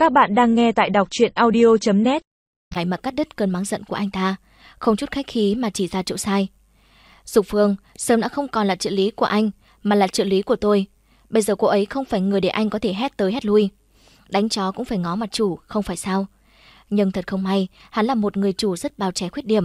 Các bạn đang nghe tại đọc truyện audio.net. Ngày mà cắt đứt cơn mắng giận của anh ta, không chút khách khí mà chỉ ra chỗ sai. Dục Phương sớm đã không còn là trợ lý của anh, mà là trợ lý của tôi. Bây giờ cô ấy không phải người để anh có thể hét tới hét lui. Đánh chó cũng phải ngó mặt chủ, không phải sao? Nhưng thật không may, hắn là một người chủ rất bao che khuyết điểm.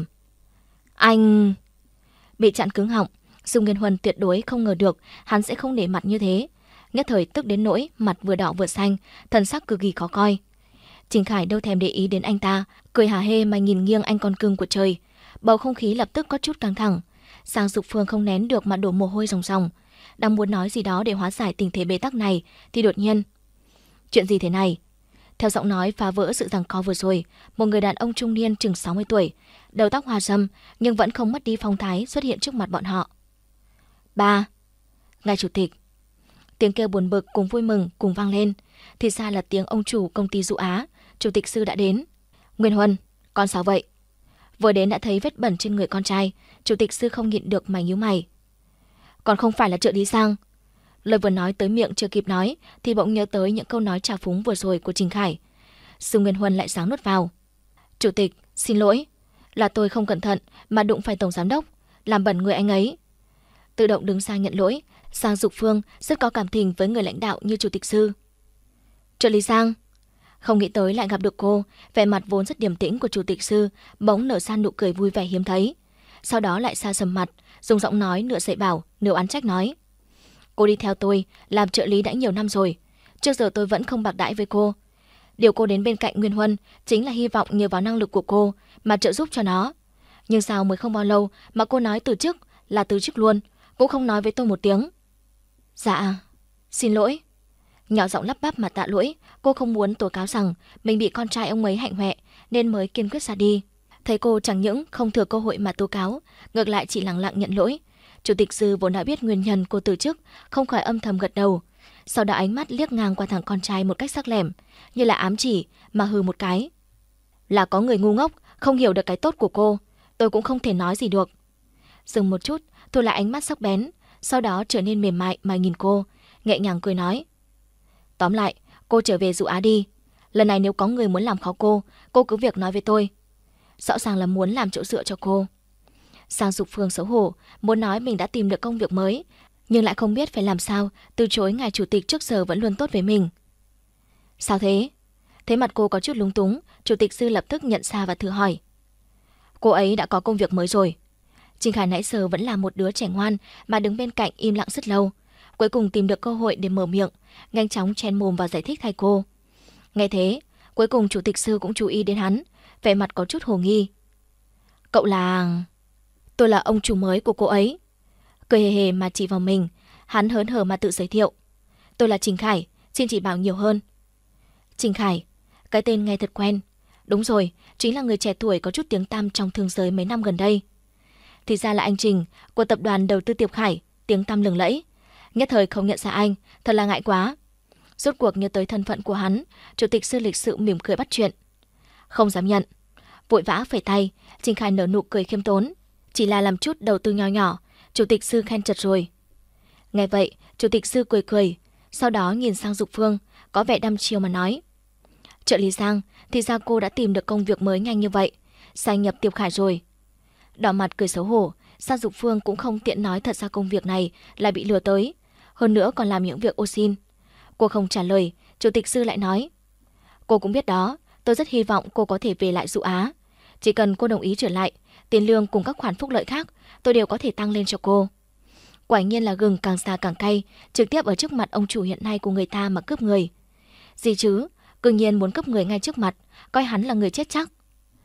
Anh... Bị chặn cứng họng, Dung Nghiên Huân tuyệt đối không ngờ được hắn sẽ không nể mặt như thế. Nhất thời tức đến nỗi mặt vừa đỏ vừa xanh, thần sắc cực kỳ khó coi. Trình Khải đâu thèm để ý đến anh ta, cười hả hê mà nhìn nghiêng anh con cưng của trời. Bầu không khí lập tức có chút căng thẳng. Sang Dục Phương không nén được mà đổ mồ hôi ròng ròng. Đang muốn nói gì đó để hóa giải tình thế bế tắc này thì đột nhiên... Chuyện gì thế này? Theo giọng nói phá vỡ sự giằng co vừa rồi, một người đàn ông trung niên chừng 60 tuổi, đầu tóc hoa râm nhưng vẫn không mất đi phong thái xuất hiện trước mặt bọn họ. Ba, ngài chủ tịch. Tiếng kêu buồn bực cùng vui mừng cùng vang lên. Thì ra là tiếng ông chủ công ty Dụ Á, chủ tịch Sư đã đến. Nguyên Huân, con sao vậy? Vừa đến đã thấy vết bẩn trên người con trai, chủ tịch Sư không nhịn được mà nhíu mày. Còn không phải là trợ lý Sang. Lời vừa nói tới miệng chưa kịp nói thì bỗng nhớ tới những câu nói trào phúng vừa rồi của Trình Khải. Sư Nguyên Huân lại sáng nuốt vào. Chủ tịch, xin lỗi, là tôi không cẩn thận mà đụng phải tổng giám đốc, làm bẩn người anh ấy. Tự động đứng sang nhận lỗi. Sang Dục Phương rất có cảm tình với người lãnh đạo như chủ tịch Sư. Trợ lý Sang. Không nghĩ tới lại gặp được cô, vẻ mặt vốn rất điềm tĩnh của chủ tịch Sư bỗng nở ra nụ cười vui vẻ hiếm thấy. Sau đó lại xa sầm mặt, dùng giọng nói nửa dạy bảo, nửa oán trách nói. Cô đi theo tôi, làm trợ lý đã nhiều năm rồi. Trước giờ tôi vẫn không bạc đãi với cô. Điều cô đến bên cạnh Nguyên Huân chính là hy vọng nhờ vào năng lực của cô mà trợ giúp cho nó. Nhưng sao mới không bao lâu mà cô nói từ chức là từ chức luôn, cũng không nói với tôi một tiếng. Dạ, xin lỗi. Nhỏ giọng lắp bắp mà tạ lỗi. Cô không muốn tố cáo rằng mình bị con trai ông ấy hạnh hoẹ nên mới kiên quyết ra đi. Thấy cô chẳng những không thừa cơ hội mà tố cáo, ngược lại chỉ lặng lặng nhận lỗi. Chủ tịch Sư vốn đã biết nguyên nhân cô từ chức, không khỏi âm thầm gật đầu. Sau đó ánh mắt liếc ngang qua thằng con trai một cách sắc lẻm, như là ám chỉ mà hừ một cái. Là có người ngu ngốc không hiểu được cái tốt của cô, tôi cũng không thể nói gì được. Dừng một chút, thu lại ánh mắt sắc bén, sau đó trở nên mềm mại mà nhìn cô, nhẹ nhàng cười nói. Tóm lại, cô trở về Dụ Á đi. Lần này nếu có người muốn làm khó cô cứ việc nói với tôi. Rõ ràng là muốn làm chỗ dựa cho cô. Sang Dục Phương xấu hổ, muốn nói mình đã tìm được công việc mới, nhưng lại không biết phải làm sao từ chối ngài chủ tịch trước giờ vẫn luôn tốt với mình. Sao thế? Thấy mặt cô có chút lúng túng, chủ tịch Sư lập tức nhận ra và thử hỏi. Cô ấy đã có công việc mới rồi. Trình Khải nãy giờ vẫn là một đứa trẻ ngoan mà đứng bên cạnh im lặng rất lâu. Cuối cùng tìm được cơ hội để mở miệng, nhanh chóng chen mồm vào giải thích thay cô. Nghe thế, cuối cùng chủ tịch Sư cũng chú ý đến hắn, vẻ mặt có chút hồ nghi. Cậu là... Tôi là ông chủ mới của cô ấy. Cười hề hề mà chỉ vào mình, hắn hớn hở mà tự giới thiệu. Tôi là Trình Khải, xin chỉ bảo nhiều hơn. Trình Khải, cái tên nghe thật quen. Đúng rồi, chính là người trẻ tuổi có chút tiếng tăm trong thương giới mấy năm gần đây. Thì ra là anh Trình của tập đoàn đầu tư Tiệp Khải, tiếng tăm lừng lẫy. Nhất thời không nhận ra anh, thật là ngại quá. Rốt cuộc nhớ tới thân phận của hắn, chủ tịch Sư lịch sự mỉm cười bắt chuyện. Không dám nhận. Vội vã phẩy tay, Trình Khải nở nụ cười khiêm tốn. Chỉ là làm chút đầu tư nho nhỏ, chủ tịch Sư khen chật rồi. Nghe vậy, chủ tịch Sư cười cười, sau đó nhìn sang Dục Phương, có vẻ đăm chiêu mà nói. Trợ lý Sang, thì ra cô đã tìm được công việc mới nhanh như vậy, gia nhập Tiệp Khải rồi. Đỏ mặt cười xấu hổ, Sang Dục Phương cũng không tiện nói thật ra công việc này là bị lừa tới, hơn nữa còn làm những việc ô xin. Cô không trả lời, chủ tịch Sư lại nói. Cô cũng biết đó, tôi rất hy vọng cô có thể về lại Dụ Á. Chỉ cần cô đồng ý trở lại, tiền lương cùng các khoản phúc lợi khác tôi đều có thể tăng lên cho cô. Quả nhiên là gừng càng già càng cay, trực tiếp ở trước mặt ông chủ hiện nay của người ta mà cướp người. Gì chứ, cương nhiên muốn cướp người ngay trước mặt, coi hắn là người chết chắc.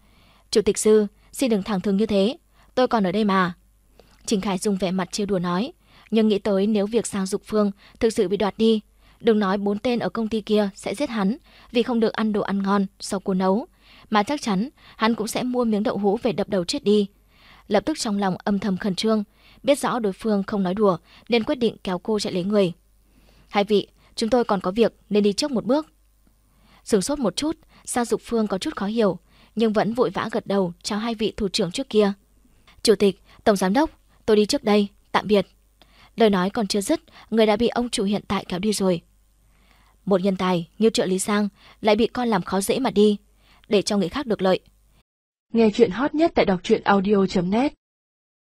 Chủ tịch Sư, xin đừng thẳng thừng như thế, tôi còn ở đây mà. Trình Khải dùng vẻ mặt trêu đùa nói, nhưng nghĩ tới nếu việc Sang Dục Phương thực sự bị đoạt đi, đừng nói 4 tên ở công ty kia sẽ giết hắn vì không được ăn đồ ăn ngon sau cô nấu, mà chắc chắn hắn cũng sẽ mua miếng đậu hũ về đập đầu chết đi. Lập tức trong lòng âm thầm khẩn trương, biết rõ đối phương không nói đùa nên quyết định kéo cô chạy lấy người. Hai vị, chúng tôi còn có việc nên đi trước một bước. Sửng sốt một chút, Sang Dục Phương có chút khó hiểu, nhưng vẫn vội vã gật đầu chào hai vị thủ trưởng trước kia. Chủ tịch, tổng giám đốc, tôi đi trước đây, tạm biệt. Lời nói còn chưa dứt, người đã bị ông chủ hiện tại kéo đi rồi. Một nhân tài như trợ lý Sang lại bị con làm khó dễ mà đi, để cho người khác được lợi. Nghe chuyện hot nhất tại đọc truyện audio.net